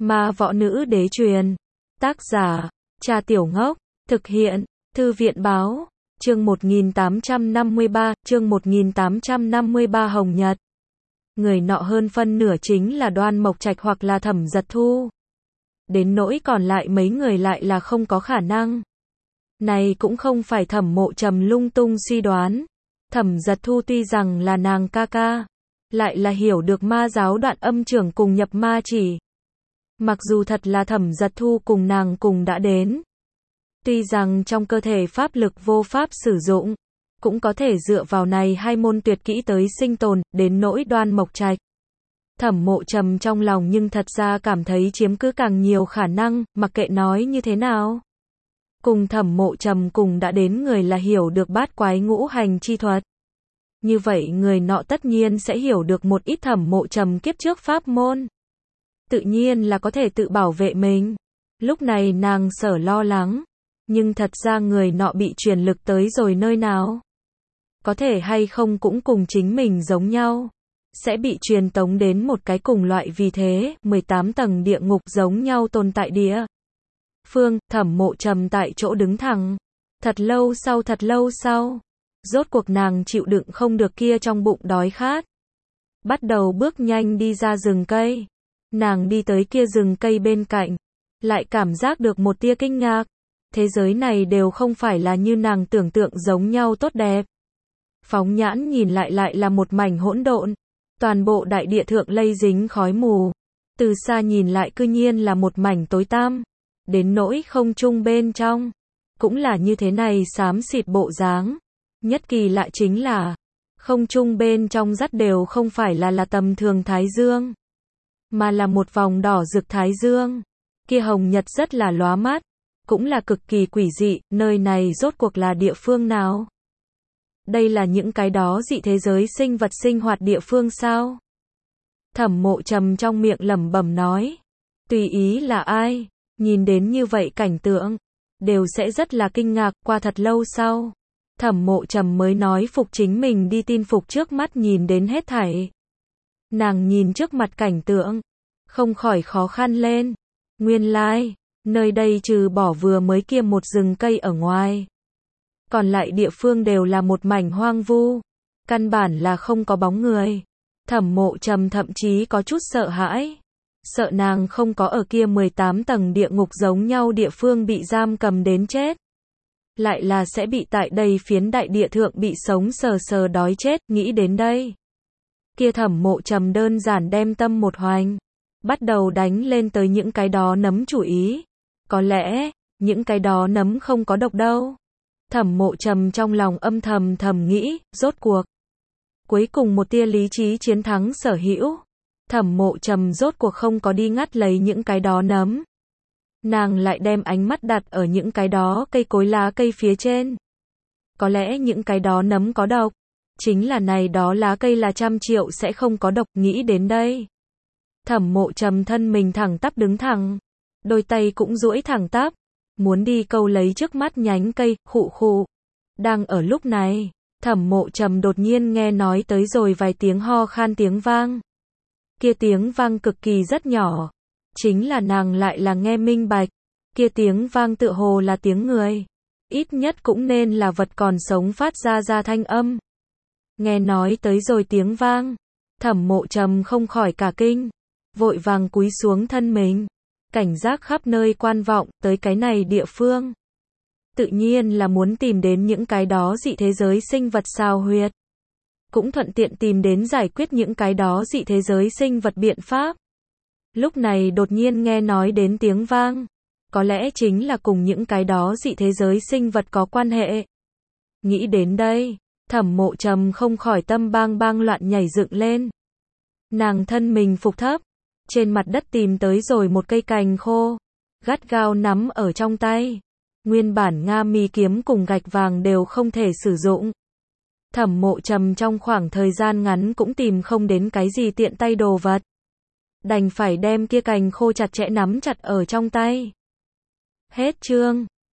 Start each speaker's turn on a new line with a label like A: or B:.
A: Ma võ nữ đế truyền. Tác giả, Trà Tiểu Ngốc. Thực hiện, Thư viện báo. Chương 1853, chương 1853 Hồng Nhật. Người nọ hơn phân nửa chính là Đoan Mộc Trạch hoặc là Thẩm Giật Thu. Đến nỗi còn lại mấy người lại là không có khả năng. Này cũng không phải Thẩm Mộ Trầm lung tung suy đoán. Thẩm Giật Thu tuy rằng là nàng ca ca, lại là hiểu được ma giáo Đoạn Âm trưởng cùng nhập ma chỉ. Mặc dù thật là Thẩm Giật Thu cùng nàng cùng đã đến. Tuy rằng trong cơ thể pháp lực vô pháp sử dụng, cũng có thể dựa vào này hai môn tuyệt kỹ tới sinh tồn, đến nỗi Đoan Mộc Trạch. Thẩm Mộ Trầm trong lòng nhưng thật ra cảm thấy chiếm cứ càng nhiều khả năng, mặc kệ nói như thế nào. Cùng Thẩm Mộ Trầm cùng đã đến người là hiểu được bát quái ngũ hành chi thuật. Như vậy người nọ tất nhiên sẽ hiểu được một ít Thẩm Mộ Trầm kiếp trước pháp môn. Tự nhiên là có thể tự bảo vệ mình. Lúc này nàng sở lo lắng. Nhưng thật ra người nọ bị truyền lực tới rồi nơi nào? Có thể hay không cũng cùng chính mình giống nhau. Sẽ bị truyền tống đến một cái cùng loại vì thế, 18 tầng địa ngục giống nhau tồn tại địa phương. Thẩm Mộ Trầm tại chỗ đứng thẳng. Thật lâu sau. Rốt cuộc nàng chịu đựng không được kia trong bụng đói khát. Bắt đầu bước nhanh đi ra rừng cây. Nàng đi tới kia rừng cây bên cạnh. Lại cảm giác được một tia kinh ngạc. Thế giới này đều không phải là như nàng tưởng tượng giống nhau tốt đẹp. Phóng nhãn nhìn lại là một mảnh hỗn độn. Toàn bộ đại địa thượng lây dính khói mù. Từ xa nhìn lại cư nhiên là một mảnh tối tăm. Đến nỗi không trung bên trong. Cũng là như thế này xám xịt bộ dáng. Nhất kỳ lạ chính là. Không trung bên trong dắt đều không phải là tầm thường thái dương. Mà là một vòng đỏ rực thái dương. Kia hồng nhật rất là lóa mắt. Cũng là cực kỳ quỷ dị, nơi này rốt cuộc là địa phương nào? Đây là những cái đó dị thế giới sinh vật sinh hoạt địa phương sao? Thẩm Mộ Trầm trong miệng lẩm bẩm nói. Tùy ý là ai, nhìn đến như vậy cảnh tượng, đều sẽ rất là kinh ngạc. Qua thật lâu sau, Thẩm Mộ Trầm mới nói phục chính mình đi tin phục trước mắt nhìn đến hết thảy. Nàng nhìn trước mặt cảnh tượng, không khỏi khó khăn lên. Nguyên lai, nơi đây trừ bỏ vừa mới kia một rừng cây ở ngoài. Còn lại địa phương đều là một mảnh hoang vu. Căn bản là không có bóng người. Thẩm Mộ Trầm thậm chí có chút sợ hãi. Sợ nàng không có ở kia 18 tầng địa ngục giống nhau địa phương bị giam cầm đến chết. Lại là sẽ bị tại đây phiến đại địa thượng bị sống sờ đói chết. Nghĩ đến đây. Kia Thẩm Mộ Trầm đơn giản đem tâm một hoành. Bắt đầu đánh lên tới những cái đó nấm chủ ý. Có lẽ, những cái đó nấm không có độc đâu. Thẩm Mộ Trầm trong lòng âm thầm nghĩ, rốt cuộc. Cuối cùng một tia lý trí chiến thắng sở hữu. Thẩm Mộ Trầm rốt cuộc không có đi ngắt lấy những cái đó nấm. Nàng lại đem ánh mắt đặt ở những cái đó cây cối lá cây phía trên. Có lẽ những cái đó nấm có độc. Chính là này đó lá cây là 100 triệu sẽ không có độc. Nghĩ đến đây. Thẩm Mộ Trầm thân mình thẳng tắp đứng thẳng. Đôi tay cũng duỗi thẳng tắp. Muốn đi câu lấy trước mắt nhánh cây, khụ. Đang ở lúc này, Thẩm Mộ Trầm đột nhiên nghe nói tới rồi vài tiếng ho khan tiếng vang. Kia tiếng vang cực kỳ rất nhỏ. Chính là nàng lại là nghe minh bạch. Kia tiếng vang tựa hồ là tiếng người. Ít nhất cũng nên là vật còn sống phát ra thanh âm. Nghe nói tới rồi tiếng vang. Thẩm Mộ Trầm không khỏi cả kinh. Vội vàng cúi xuống thân mình. Cảnh giác khắp nơi quan vọng tới cái này địa phương. Tự nhiên là muốn tìm đến những cái đó dị thế giới sinh vật sao huyệt. Cũng thuận tiện tìm đến giải quyết những cái đó dị thế giới sinh vật biện pháp. Lúc này đột nhiên nghe nói đến tiếng vang. Có lẽ chính là cùng những cái đó dị thế giới sinh vật có quan hệ. Nghĩ đến đây, Thẩm Mộ Trầm không khỏi tâm bang loạn nhảy dựng lên. Nàng thân mình phục thấp. Trên mặt đất tìm tới rồi một cây cành khô. Gắt gao nắm ở trong tay. Nguyên bản Nga mi kiếm cùng gạch vàng đều không thể sử dụng. Thẩm Mộ Trầm trong khoảng thời gian ngắn cũng tìm không đến cái gì tiện tay đồ vật. Đành phải đem kia cành khô chặt chẽ nắm chặt ở trong tay. Hết chương.